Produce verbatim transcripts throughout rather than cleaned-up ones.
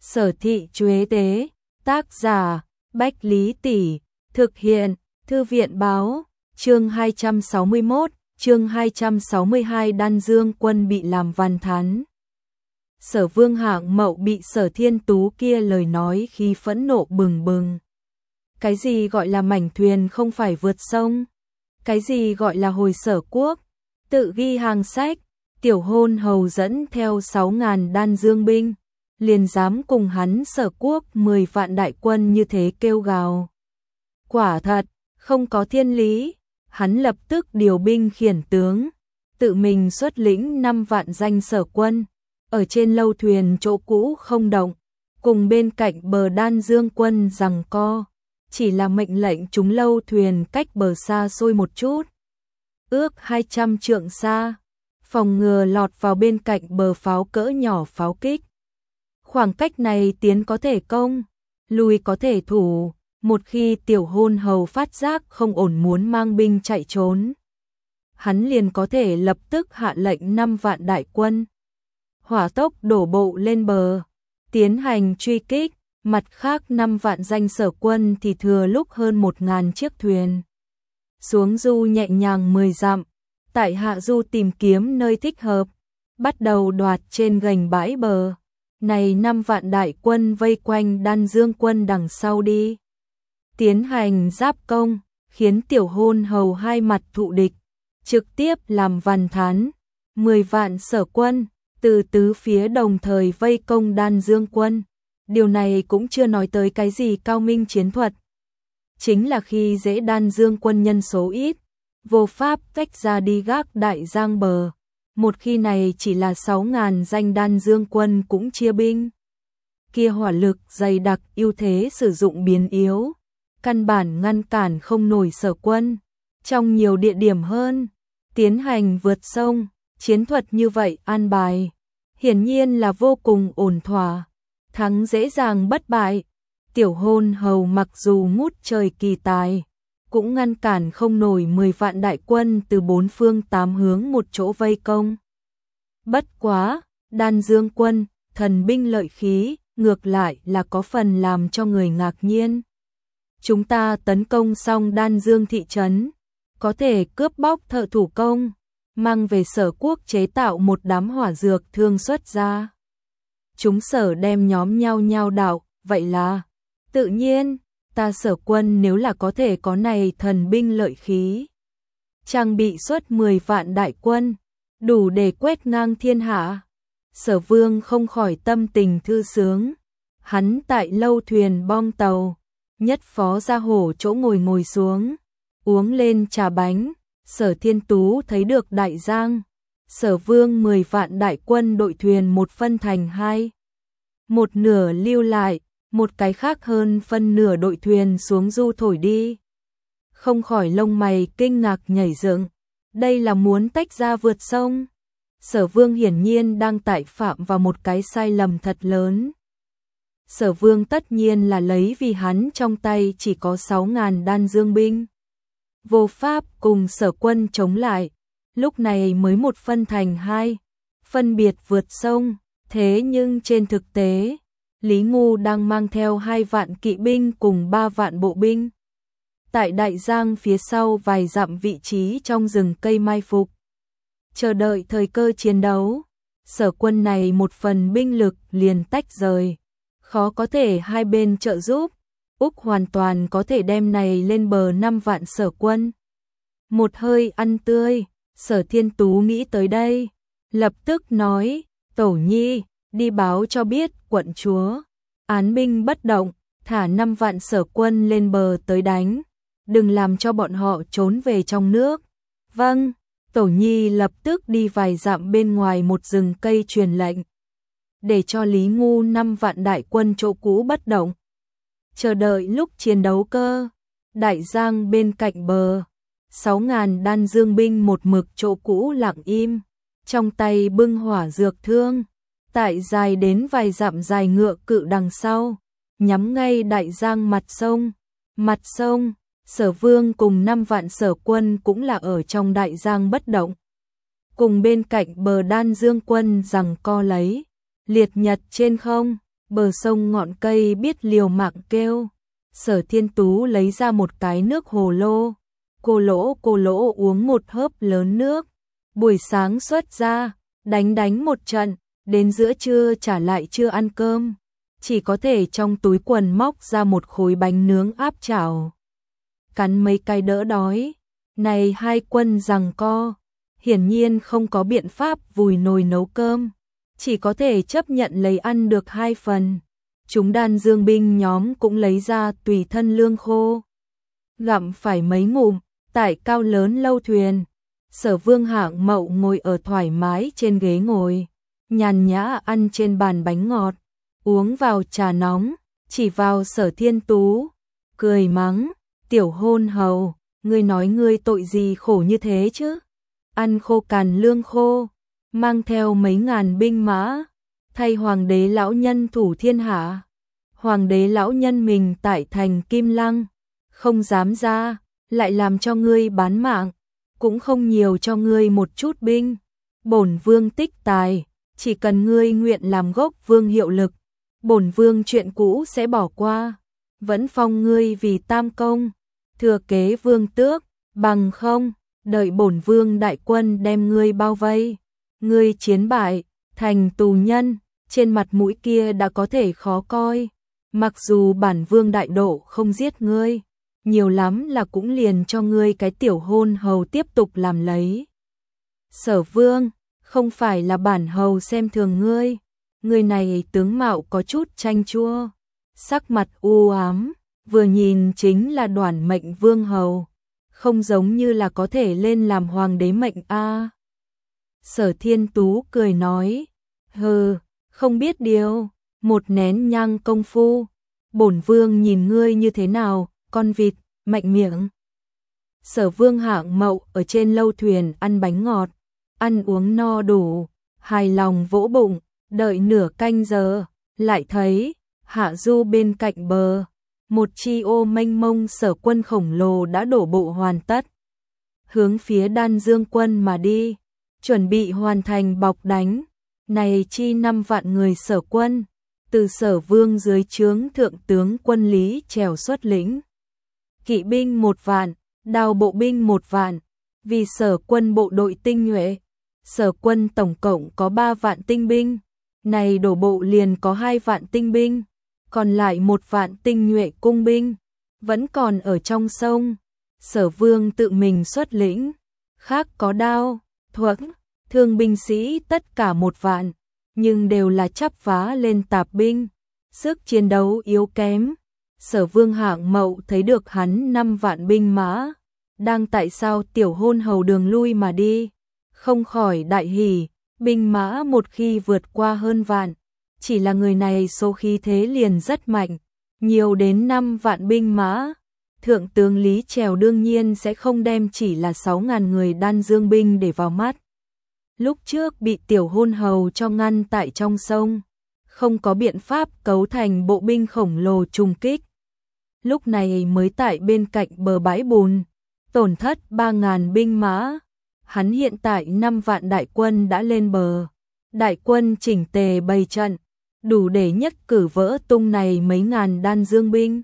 Sở Thị Chuế Tế, tác giả, Bách Lý Tỷ, thực hiện, Thư viện Báo, chương hai trăm sáu mươi mốt, chương hai trăm sáu mươi hai Đan Dương Quân bị làm văn thán. Sở Vương Hạng Mậu bị Sở Thiên Tú kia lời nói khi phẫn nộ bừng bừng. Cái gì gọi là mảnh thuyền không phải vượt sông? Cái gì gọi là hồi Sở Quốc? Tự ghi hàng sách, tiểu hôn hầu dẫn theo sáu ngàn đan dương binh, liền dám cùng hắn Sở Quốc mười vạn đại quân như thế kêu gào. Quả thật, không có thiên lý, hắn lập tức điều binh khiển tướng, tự mình xuất lĩnh năm vạn danh sở quân, ở trên lâu thuyền chỗ cũ không động, cùng bên cạnh bờ đan dương quân giằng co, chỉ là mệnh lệnh chúng lâu thuyền cách bờ xa xôi một chút, ước hai trăm trượng xa, phòng ngừa lọt vào bên cạnh bờ pháo cỡ nhỏ pháo kích. Khoảng cách này tiến có thể công, lùi có thể thủ, một khi tiểu hôn hầu phát giác không ổn muốn mang binh chạy trốn, hắn liền có thể lập tức hạ lệnh năm vạn đại quân hỏa tốc đổ bộ lên bờ, tiến hành truy kích, mặt khác năm vạn danh sở quân thì thừa lúc hơn một ngàn chiếc thuyền. Xuống du nhẹ nhàng mười dặm, tại hạ du tìm kiếm nơi thích hợp, bắt đầu đoạt trên gành bãi bờ. Này năm vạn đại quân vây quanh đan dương quân đằng sau đi. Tiến hành giáp công, khiến tiểu hôn hầu hai mặt thụ địch, trực tiếp làm văn thán. Mười vạn sở quân, từ tứ phía đồng thời vây công đan dương quân. Điều này cũng chưa nói tới cái gì cao minh chiến thuật. Chính là khi dễ đan dương quân nhân số ít, vô pháp tách ra đi gác đại giang bờ. Một khi này chỉ là sáu ngàn danh đan dương quân cũng chia binh. Kia hỏa lực dày đặc ưu thế sử dụng biến yếu, căn bản ngăn cản không nổi sở quân. Trong nhiều địa điểm hơn, tiến hành vượt sông, chiến thuật như vậy an bài, hiển nhiên là vô cùng ổn thỏa, thắng dễ dàng bất bại. Tiểu hôn hầu mặc dù ngút trời kỳ tài, cũng ngăn cản không nổi mười vạn đại quân từ bốn phương tám hướng một chỗ vây công. Bất quá, đan dương quân, thần binh lợi khí, ngược lại là có phần làm cho người ngạc nhiên. Chúng ta tấn công xong đan dương thị trấn, có thể cướp bóc thợ thủ công, mang về sở quốc chế tạo một đám hỏa dược thương xuất ra. Chúng sở đem nhóm nhau nhau đạo, vậy là, tự nhiên, ta sở quân nếu là có thể có này thần binh lợi khí, trang bị xuất mười vạn đại quân, đủ để quét ngang thiên hạ. Sở Vương không khỏi tâm tình thư sướng, hắn tại lâu thuyền bong tàu, nhất phó gia hổ chỗ ngồi ngồi xuống, uống lên trà bánh. Sở Thiên Tú thấy được đại giang, Sở Vương mười vạn đại quân đội thuyền một phân thành hai, một nửa lưu lại, một cái khác hơn phân nửa đội thuyền xuống du thổi đi. Không khỏi lông mày kinh ngạc nhảy dựng, đây là muốn tách ra vượt sông. Sở Vương hiển nhiên đang tại phạm vào một cái sai lầm thật lớn. Sở Vương tất nhiên là lấy vì hắn trong tay chỉ có sáu ngàn đan dương binh, vô pháp cùng sở quân chống lại, lúc này mới một phân thành hai, phân biệt vượt sông. Thế nhưng trên thực tế, Lý Ngu đang mang theo hai vạn kỵ binh cùng ba vạn bộ binh, tại đại giang phía sau vài dặm vị trí trong rừng cây mai phục, chờ đợi thời cơ chiến đấu. Sở quân này một phần binh lực liền tách rời, khó có thể hai bên trợ giúp, Úc hoàn toàn có thể đem này lên bờ năm vạn sở quân. Một hơi ăn tươi, Sở Thiên Tú nghĩ tới đây, lập tức nói, Tẩu Nhi, đi báo cho biết quận chúa, án binh bất động, thả năm vạn sở quân lên bờ tới đánh, đừng làm cho bọn họ trốn về trong nước. Vâng, Tẩu Nhi lập tức đi vài dặm bên ngoài một rừng cây truyền lệnh, để cho Lý Ngu năm vạn đại quân chỗ cũ bất động, chờ đợi lúc chiến đấu cơ. Đại giang bên cạnh bờ, sáu ngàn đan dương binh một mực chỗ cũ lặng im, trong tay bưng hỏa dược thương, tại dài đến vài dặm dài ngựa cự đằng sau, nhắm ngay đại giang mặt sông. Mặt sông, Sở Vương cùng năm vạn sở quân cũng là ở trong đại giang bất động, cùng bên cạnh bờ đan dương quân giằng co lấy. Liệt nhật trên không, bờ sông ngọn cây biết liều mạng kêu. Sở Thiên Tú lấy ra một cái nước hồ lô, cô lỗ cô lỗ uống một hớp lớn nước, buổi sáng xuất ra, đánh đánh một trận, đến giữa trưa trả lại chưa ăn cơm, chỉ có thể trong túi quần móc ra một khối bánh nướng áp chảo. Cắn mấy cái đỡ đói, này hai quân giằng co, hiển nhiên không có biện pháp vùi nồi nấu cơm, chỉ có thể chấp nhận lấy ăn được hai phần. Chúng đan dương binh nhóm cũng lấy ra tùy thân lương khô, gặm phải mấy ngụm, tại cao lớn lâu thuyền. Sở Vương Hạng Mậu ngồi ở thoải mái trên ghế ngồi, nhàn nhã ăn trên bàn bánh ngọt, uống vào trà nóng, chỉ vào Sở Thiên Tú, cười mắng, tiểu hôn hầu, ngươi nói ngươi tội gì khổ như thế chứ? Ăn khô cằn lương khô, mang theo mấy ngàn binh mã, thay hoàng đế lão nhân thủ thiên hạ. Hoàng đế lão nhân mình tại thành Kim Lăng, không dám ra, lại làm cho ngươi bán mạng, cũng không nhiều cho ngươi một chút binh. Bổn vương tích tài, chỉ cần ngươi nguyện làm gốc vương hiệu lực, bổn vương chuyện cũ sẽ bỏ qua, vẫn phong ngươi vì tam công, thừa kế vương tước, bằng không, đợi bổn vương đại quân đem ngươi bao vây, ngươi chiến bại, thành tù nhân, trên mặt mũi kia đã có thể khó coi. Mặc dù bản vương đại độ không giết ngươi, nhiều lắm là cũng liền cho ngươi cái tiểu hôn hầu tiếp tục làm lấy. Sở Vương, không phải là bản hầu xem thường ngươi, người này tướng mạo có chút chanh chua, sắc mặt u ám, vừa nhìn chính là Đoản Mệnh Vương hầu, không giống như là có thể lên làm hoàng đế mệnh a. Sở Thiên Tú cười nói, hừ, không biết điều, một nén nhang công phu, bổn vương nhìn ngươi như thế nào, con vịt, mạnh miệng. Sở Vương Hạng Mậu ở trên lâu thuyền ăn bánh ngọt, ăn uống no đủ, hài lòng vỗ bụng, đợi nửa canh giờ, lại thấy, hạ du bên cạnh bờ, một chi ô mênh mông sở quân khổng lồ đã đổ bộ hoàn tất, hướng phía Đan Dương quân mà đi, chuẩn bị hoàn thành bọc đánh. Này chi năm vạn người sở quân, từ Sở Vương dưới trướng thượng tướng quân Lý Trèo xuất lĩnh, kỵ binh một vạn, đao bộ binh một vạn, vì sở quân bộ đội tinh nhuệ, sở quân tổng cộng có ba vạn tinh binh, này đổ bộ liền có hai vạn tinh binh, còn lại một vạn tinh nhuệ cung binh, vẫn còn ở trong sông. Sở Vương tự mình xuất lĩnh, khác có đao, thuẫn, thương binh sĩ tất cả một vạn, nhưng đều là chắp vá lên tạp binh, sức chiến đấu yếu kém. Sở Vương Hạng Mậu thấy được hắn năm vạn binh mã, đang tại sao tiểu hôn hầu đường lui mà đi, không khỏi đại hỉ, binh mã một khi vượt qua hơn vạn, chỉ là người này số khí thế liền rất mạnh, nhiều đến năm vạn binh mã. Thượng tướng Lý Trèo đương nhiên sẽ không đem chỉ là sáu ngàn người Đan Dương binh để vào mắt. Lúc trước bị tiểu hôn hầu cho ngăn tại trong sông, không có biện pháp cấu thành bộ binh khổng lồ trùng kích. Lúc này mới tại bên cạnh bờ bãi bùn, tổn thất ba ngàn binh mã. Hắn hiện tại năm vạn đại quân đã lên bờ, đại quân chỉnh tề bày trận, đủ để nhất cử vỡ tung này mấy ngàn Đan Dương binh.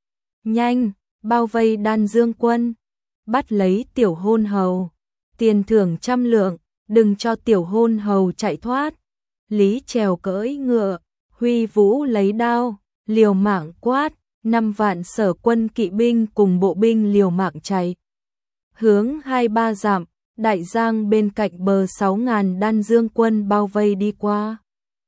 Nhanh, bao vây Đan Dương quân, bắt lấy tiểu hôn hầu, tiền thưởng trăm lượng, đừng cho tiểu hôn hầu chạy thoát. Lý Trèo cưỡi ngựa, huy vũ lấy đao, liều mạng quát, năm vạn sở quân kỵ binh cùng bộ binh liều mạng chạy. Hướng hai ba dặm, đại giang bên cạnh bờ sáu ngàn Đan Dương quân bao vây đi qua.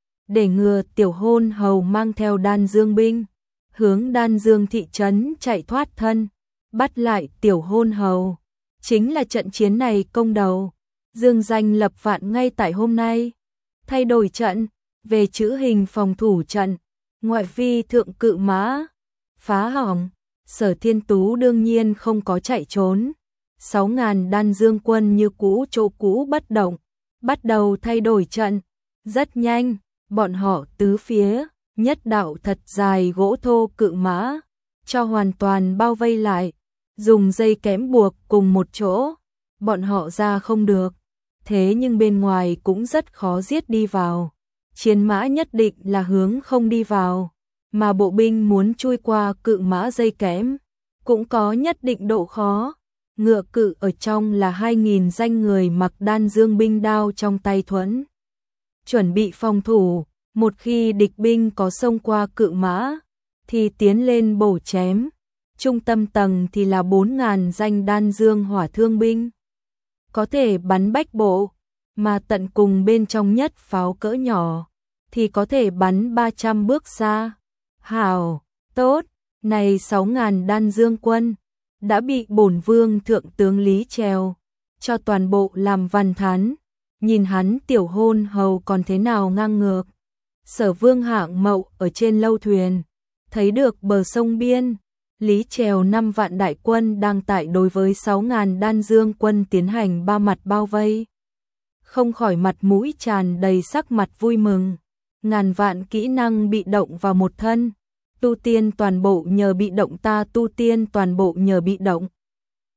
Để ngừa tiểu hôn hầu mang theo Đan Dương binh, hướng Đan Dương thị trấn chạy thoát thân, bắt lại tiểu hôn hầu. Chính là trận chiến này công đầu, dương danh lập vạn ngay tại hôm nay. Thay đổi trận, về chữ hình phòng thủ trận, ngoại vi thượng cự mã, phá hỏng. Sở Thiên Tú đương nhiên không có chạy trốn. Sáu ngàn Đan Dương quân như cũ chỗ cũ bất động, bắt đầu thay đổi trận. Rất nhanh, bọn họ tứ phía, nhất đạo thật dài gỗ thô cự mã, cho hoàn toàn bao vây lại, dùng dây kẽm buộc cùng một chỗ, bọn họ ra không được, thế nhưng bên ngoài cũng rất khó giết đi vào. chiến mã nhất định là hướng không đi vào, mà bộ binh muốn chui qua cự mã dây kẽm, cũng có nhất định độ khó. Ngựa cự ở trong là hai nghìn danh người mặc đan dương binh đao trong tay thuẫn, chuẩn bị phòng thủ, một khi địch binh có xông qua cự mã, thì tiến lên bổ chém. Trung tâm tầng thì là bốn ngàn danh đan dương hỏa thương binh, có thể bắn bách bộ, mà tận cùng bên trong nhất pháo cỡ nhỏ, thì có thể bắn ba trăm bước xa. Hảo, tốt, này sáu ngàn đan dương quân, đã bị bổn vương thượng tướng Lý Trèo cho toàn bộ làm văn thán, nhìn hắn tiểu hôn hầu còn thế nào ngang ngược. Sở Vương hạng mậu ở trên lâu thuyền, thấy được bờ sông biên, Lý Trèo năm vạn đại quân đang tại đối với sáu ngàn đan dương quân tiến hành ba mặt bao vây. Không khỏi mặt mũi tràn đầy sắc mặt vui mừng, ngàn vạn kỹ năng bị động vào một thân, tu tiên toàn bộ nhờ bị động ta tu tiên toàn bộ nhờ bị động.